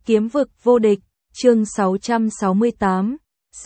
Kiếm vực vô địch, chương 668,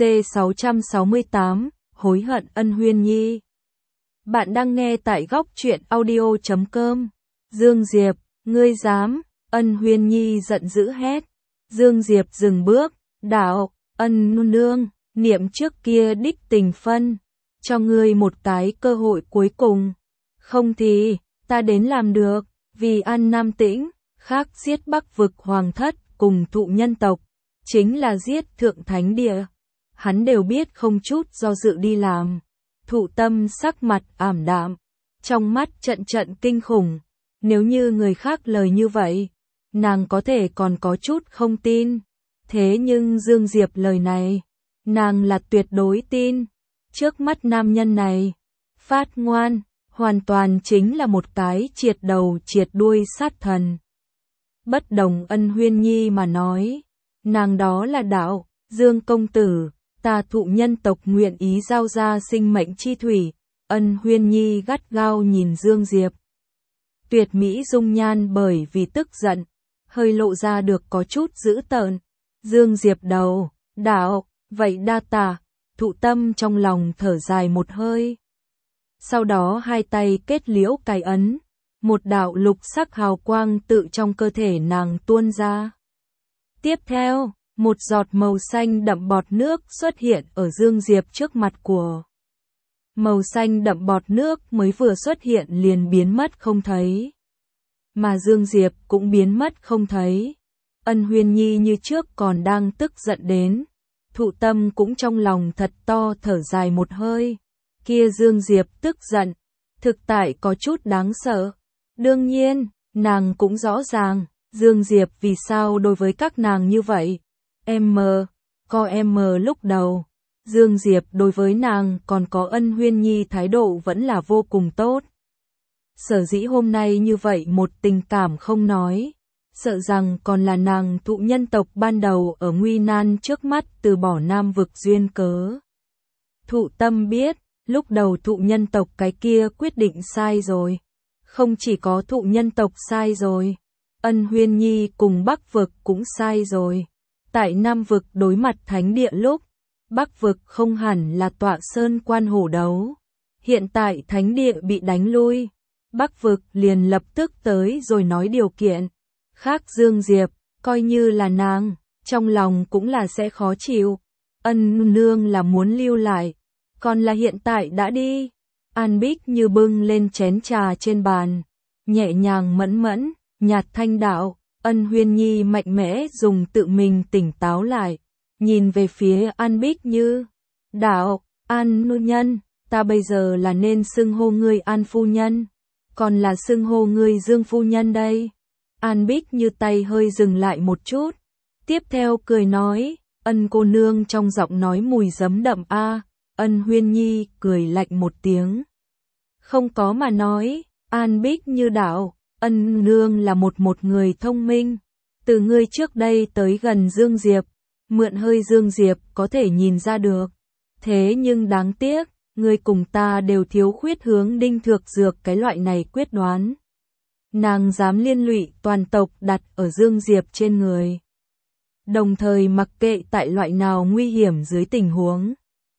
C668, hối hận Ân Huyên Nhi. Bạn đang nghe tại góc truyện audio.com. Dương Diệp, ngươi dám? Ân Huyên Nhi giận dữ hét. Dương Diệp dừng bước, đạo, Ân nương, niệm trước kia đích tình phân, cho ngươi một cái cơ hội cuối cùng. Không thì, ta đến làm được, vì An Nam Tĩnh, khác giết Bắc vực hoàng thất cùng thụ nhân tộc, chính là giết thượng thánh địa. Hắn đều biết không chút do dự đi làm. Thụ Tâm sắc mặt ảm đạm, trong mắt trận trận kinh khủng. Nếu như người khác lời như vậy, nàng có thể còn có chút không tin. Thế nhưng Dương Diệp lời này, nàng là tuyệt đối tin. Trước mắt nam nhân này, phát ngoan, hoàn toàn chính là một cái triệt đầu triệt đuôi sát thần. Bất đồng Ân Huyên Nhi mà nói, nàng đó là đạo, Dương công tử, ta thụ nhân tộc nguyện ý giao ra sinh mệnh chi thủy. Ân Huyên Nhi gắt gao nhìn Dương Diệp. Tuyệt mỹ dung nhan bởi vì tức giận, hơi lộ ra được có chút dữ tợn. Dương Diệp đầu, đạo, vậy đa tạ. Thụ Tâm trong lòng thở dài một hơi. Sau đó hai tay kết liễu cái ấn, một đạo lục sắc hào quang tự trong cơ thể nàng tuôn ra. Tiếp theo, một giọt màu xanh đậm bọt nước xuất hiện ở Dương Diệp trước mặt của. Màu xanh đậm bọt nước mới vừa xuất hiện liền biến mất không thấy. Mà Dương Diệp cũng biến mất không thấy. Ân Huyên Nhi như trước còn đang tức giận đến. Thụ Tâm cũng trong lòng thật to thở dài một hơi. Kia Dương Diệp tức giận, thực tại có chút đáng sợ. Đương nhiên, nàng cũng rõ ràng, Dương Diệp vì sao đối với các nàng như vậy. Lúc đầu, Dương Diệp đối với nàng còn có Ân Huyên Nhi thái độ vẫn là vô cùng tốt. Sở dĩ hôm nay như vậy một tình cảm không nói, sợ rằng còn là nàng thụ nhân tộc ban đầu ở nguy nan trước mắt từ bỏ Nam vực duyên cớ. Thụ Tâm biết, lúc đầu thụ nhân tộc cái kia quyết định sai rồi. Không chỉ có thụ nhân tộc sai rồi, Ân Huyên Nhi cùng Bắc vực cũng sai rồi. Tại Nam vực đối mặt thánh địa lúc, Bắc vực không hẳn là tọa sơn quan hổ đấu. Hiện tại thánh địa bị đánh lui, Bắc vực liền lập tức tới rồi nói điều kiện. Khác Dương Diệp, coi như là nàng, trong lòng cũng là sẽ khó chịu. Ân nương là muốn lưu lại, còn là hiện tại đã đi. An Bích như bưng lên chén trà trên bàn, nhẹ nhàng mẫn mẫn, nhạt thanh đạo. Ân Huyên Nhi mạnh mẽ dùng tự mình tỉnh táo lại, nhìn về phía An Bích như, đạo, An nô nhân, ta bây giờ là nên xưng hô ngươi An phu nhân, còn là xưng hô ngươi Dương phu nhân đây. An Bích như tay hơi dừng lại một chút, tiếp theo cười nói, Ân cô nương trong giọng nói mùi giấm đậm a. Ân Huyên Nhi cười lạnh một tiếng. Không có mà nói, An Bích như đạo, Ân nương là một người thông minh. Từ ngươi trước đây tới gần Dương Diệp, mượn hơi Dương Diệp có thể nhìn ra được. Thế nhưng đáng tiếc, ngươi cùng ta đều thiếu khuyết hướng đinh thược dược cái loại này quyết đoán. Nàng dám liên lụy toàn tộc đặt ở Dương Diệp trên người. Đồng thời mặc kệ tại loại nào nguy hiểm dưới tình huống,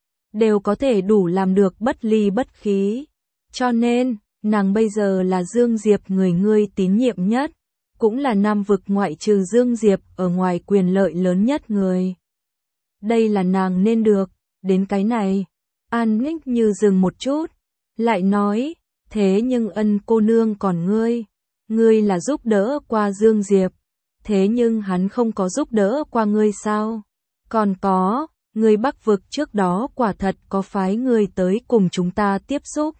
đều có thể đủ làm được bất ly bất khí. Cho nên, nàng bây giờ là Dương Diệp người ngươi tín nhiệm nhất, cũng là Nam vực ngoại trừ Dương Diệp ở ngoài quyền lợi lớn nhất người. Đây là nàng nên được, đến cái này. An Nghích như dừng một chút, lại nói, thế nhưng Ân cô nương còn ngươi là giúp đỡ qua Dương Diệp, thế nhưng hắn không có giúp đỡ qua ngươi sao? Còn có, ngươi Bắc vực trước đó quả thật có phái ngươi tới cùng chúng ta tiếp xúc.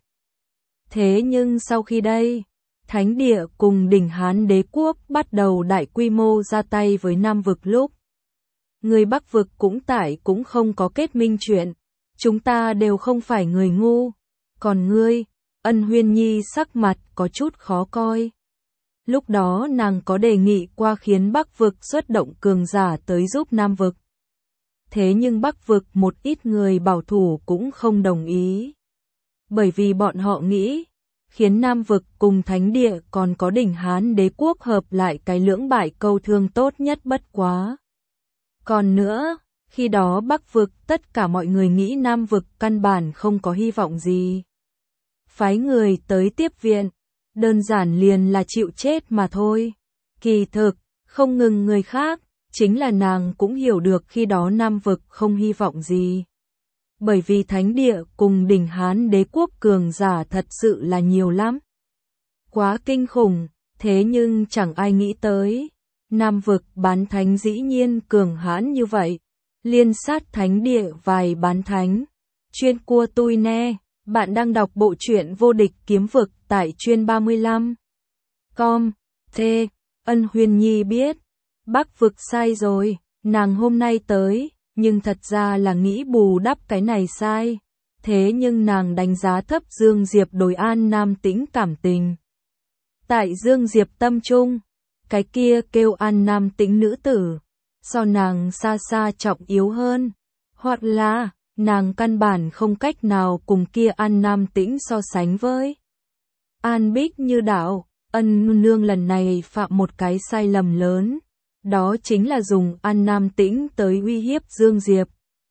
Thế nhưng sau khi đây, thánh địa cùng đỉnh Hán đế quốc bắt đầu đại quy mô ra tay với Nam vực lúc, người Bắc vực cũng không có kết minh chuyện, chúng ta đều không phải người ngu. Còn ngươi, Ân Huyên Nhi sắc mặt có chút khó coi. Lúc đó nàng có đề nghị qua khiến Bắc vực xuất động cường giả tới giúp Nam vực. Thế nhưng Bắc vực một ít người bảo thủ cũng không đồng ý. Bởi vì bọn họ nghĩ, khiến Nam vực cùng Thánh địa còn có đỉnh Hán đế quốc hợp lại cái lưỡng bại câu thương tốt nhất bất quá. Còn nữa, khi đó Bắc vực tất cả mọi người nghĩ Nam vực căn bản không có hy vọng gì. Phái người tới tiếp viện, đơn giản liền là chịu chết mà thôi. Kỳ thực, không ngừng người khác, chính là nàng cũng hiểu được khi đó Nam vực không hy vọng gì. Bởi vì Thánh địa cùng đỉnh Hán đế quốc cường giả thật sự là nhiều lắm. Quá kinh khủng, thế nhưng chẳng ai nghĩ tới. Nam vực bán thánh dĩ nhiên cường hãn như vậy. Liên sát Thánh địa vài bán thánh. Chuyên cua tui ne, bạn đang đọc bộ truyện Vô địch kiếm vực tại chuyên 35. Com, T, Ân Huyền Nhi biết. Bắc vực sai rồi, nàng hôm nay tới, nhưng thật ra là nghĩ bù đắp cái này sai. Thế nhưng nàng đánh giá thấp Dương Diệp đối An Nam Tĩnh cảm tình. Tại Dương Diệp tâm trung, cái kia kêu An Nam Tĩnh nữ tử, so nàng xa xa trọng yếu hơn. Hoặc là, nàng căn bản không cách nào cùng kia An Nam Tĩnh so sánh với. An Bích Như đạo, Ân Nương lần này phạm một cái sai lầm lớn. Đó chính là dùng An Nam Tĩnh tới uy hiếp Dương Diệp.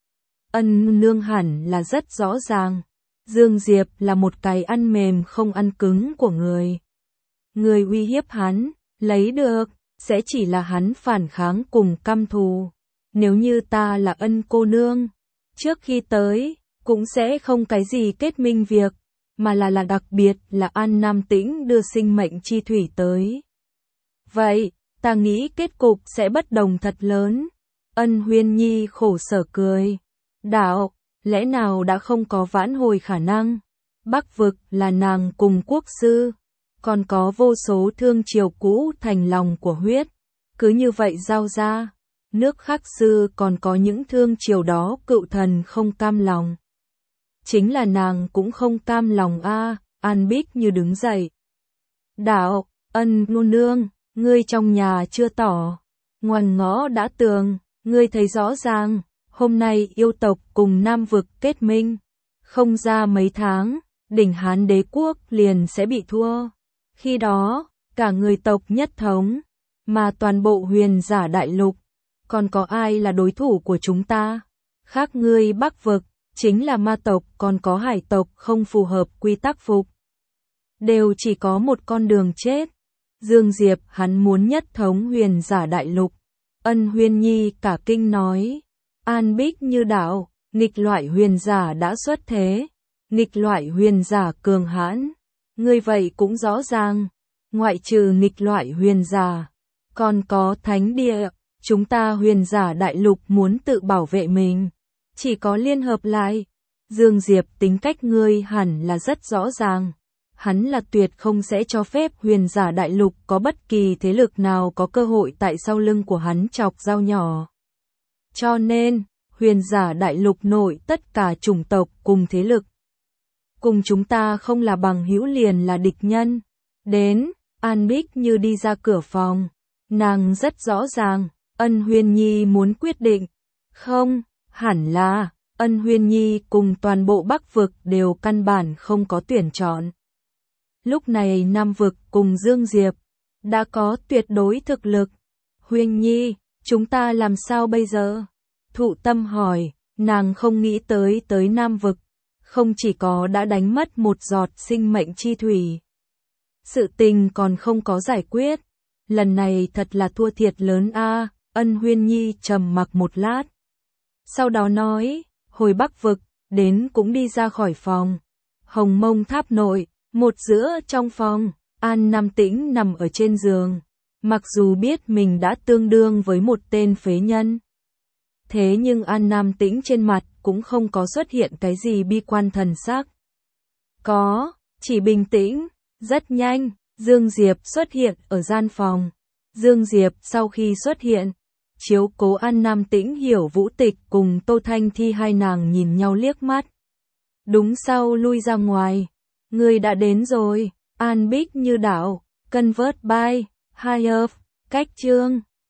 Ân Nương hẳn là rất rõ ràng. Dương Diệp là một cái ăn mềm không ăn cứng của người. Người uy hiếp hắn, lấy được, sẽ chỉ là hắn phản kháng cùng căm thù. Nếu như ta là Ân cô nương, trước khi tới, cũng sẽ không cái gì kết minh việc, mà là đặc biệt là An Nam Tĩnh đưa sinh mệnh chi thủy tới. Vậy, ta nghĩ kết cục sẽ bất đồng thật lớn. Ân Huyên Nhi khổ sở cười. Đạo, lẽ nào đã không có vãn hồi khả năng? Bắc vực là nàng cùng quốc sư, còn có vô số thương triều cũ thành lòng của huyết. Cứ như vậy giao ra, nước Khắc sư còn có những thương triều đó cựu thần không cam lòng. Chính là nàng cũng không cam lòng a. An Bích Như đứng dậy. Đạo, Ân nô nương, ngươi trong nhà chưa tỏ, ngoằn ngõ đã tường, ngươi thấy rõ ràng, hôm nay yêu tộc cùng Nam vực kết minh, không ra mấy tháng, đỉnh Hán đế quốc liền sẽ bị thua. Khi đó, cả người tộc nhất thống, mà toàn bộ huyền giả đại lục, còn có ai là đối thủ của chúng ta? Khác ngươi Bắc vực, chính là ma tộc còn có hải tộc không phù hợp quy tắc phục. Đều chỉ có một con đường chết. Dương Diệp hắn muốn nhất thống huyền giả đại lục. Ân Huyên Nhi cả kinh nói. An Bích Như đạo, nghịch loại huyền giả đã xuất thế. Nghịch loại huyền giả cường hãn. Ngươi vậy cũng rõ ràng. Ngoại trừ nghịch loại huyền giả, còn có thánh địa. Chúng ta huyền giả đại lục muốn tự bảo vệ mình. Chỉ có liên hợp lại. Dương Diệp tính cách ngươi hẳn là rất rõ ràng. Hắn là tuyệt không sẽ cho phép huyền giả đại lục có bất kỳ thế lực nào có cơ hội tại sau lưng của hắn chọc dao nhỏ. Cho nên, huyền giả đại lục nội tất cả chủng tộc cùng thế lực. Cùng chúng ta không là bằng hữu liền là địch nhân. Đến, An Bích Như đi ra cửa phòng. Nàng rất rõ ràng, Ân Huyên Nhi muốn quyết định. Không, hẳn là, Ân Huyên Nhi cùng toàn bộ Bắc vực đều căn bản không có tuyển chọn. Lúc này Nam vực cùng Dương Diệp đã có tuyệt đối thực lực. Huyên Nhi, chúng ta làm sao bây giờ? Thụ Tâm hỏi, nàng không nghĩ tới Nam vực, không chỉ có đã đánh mất một giọt sinh mệnh chi thủy. Sự tình còn không có giải quyết, lần này thật là thua thiệt lớn a. Ân Huyên Nhi trầm mặc một lát. Sau đó nói, hồi Bắc vực, đến cũng đi ra khỏi phòng. Hồng Mông Tháp nội. Một giữa trong phòng, An Nam Tĩnh nằm ở trên giường. Mặc dù biết mình đã tương đương với một tên phế nhân. Thế nhưng An Nam Tĩnh trên mặt cũng không có xuất hiện cái gì bi quan thần sắc. Có, chỉ bình tĩnh. Rất nhanh, Dương Diệp xuất hiện ở gian phòng. Dương Diệp sau khi xuất hiện, chiếu cố An Nam Tĩnh hiểu Vũ Tịch cùng Tô Thanh Thi hai nàng nhìn nhau liếc mắt. Đúng sau lui ra ngoài. Người đã đến rồi, An Bích Như đạo, convert by, hire, cách chương.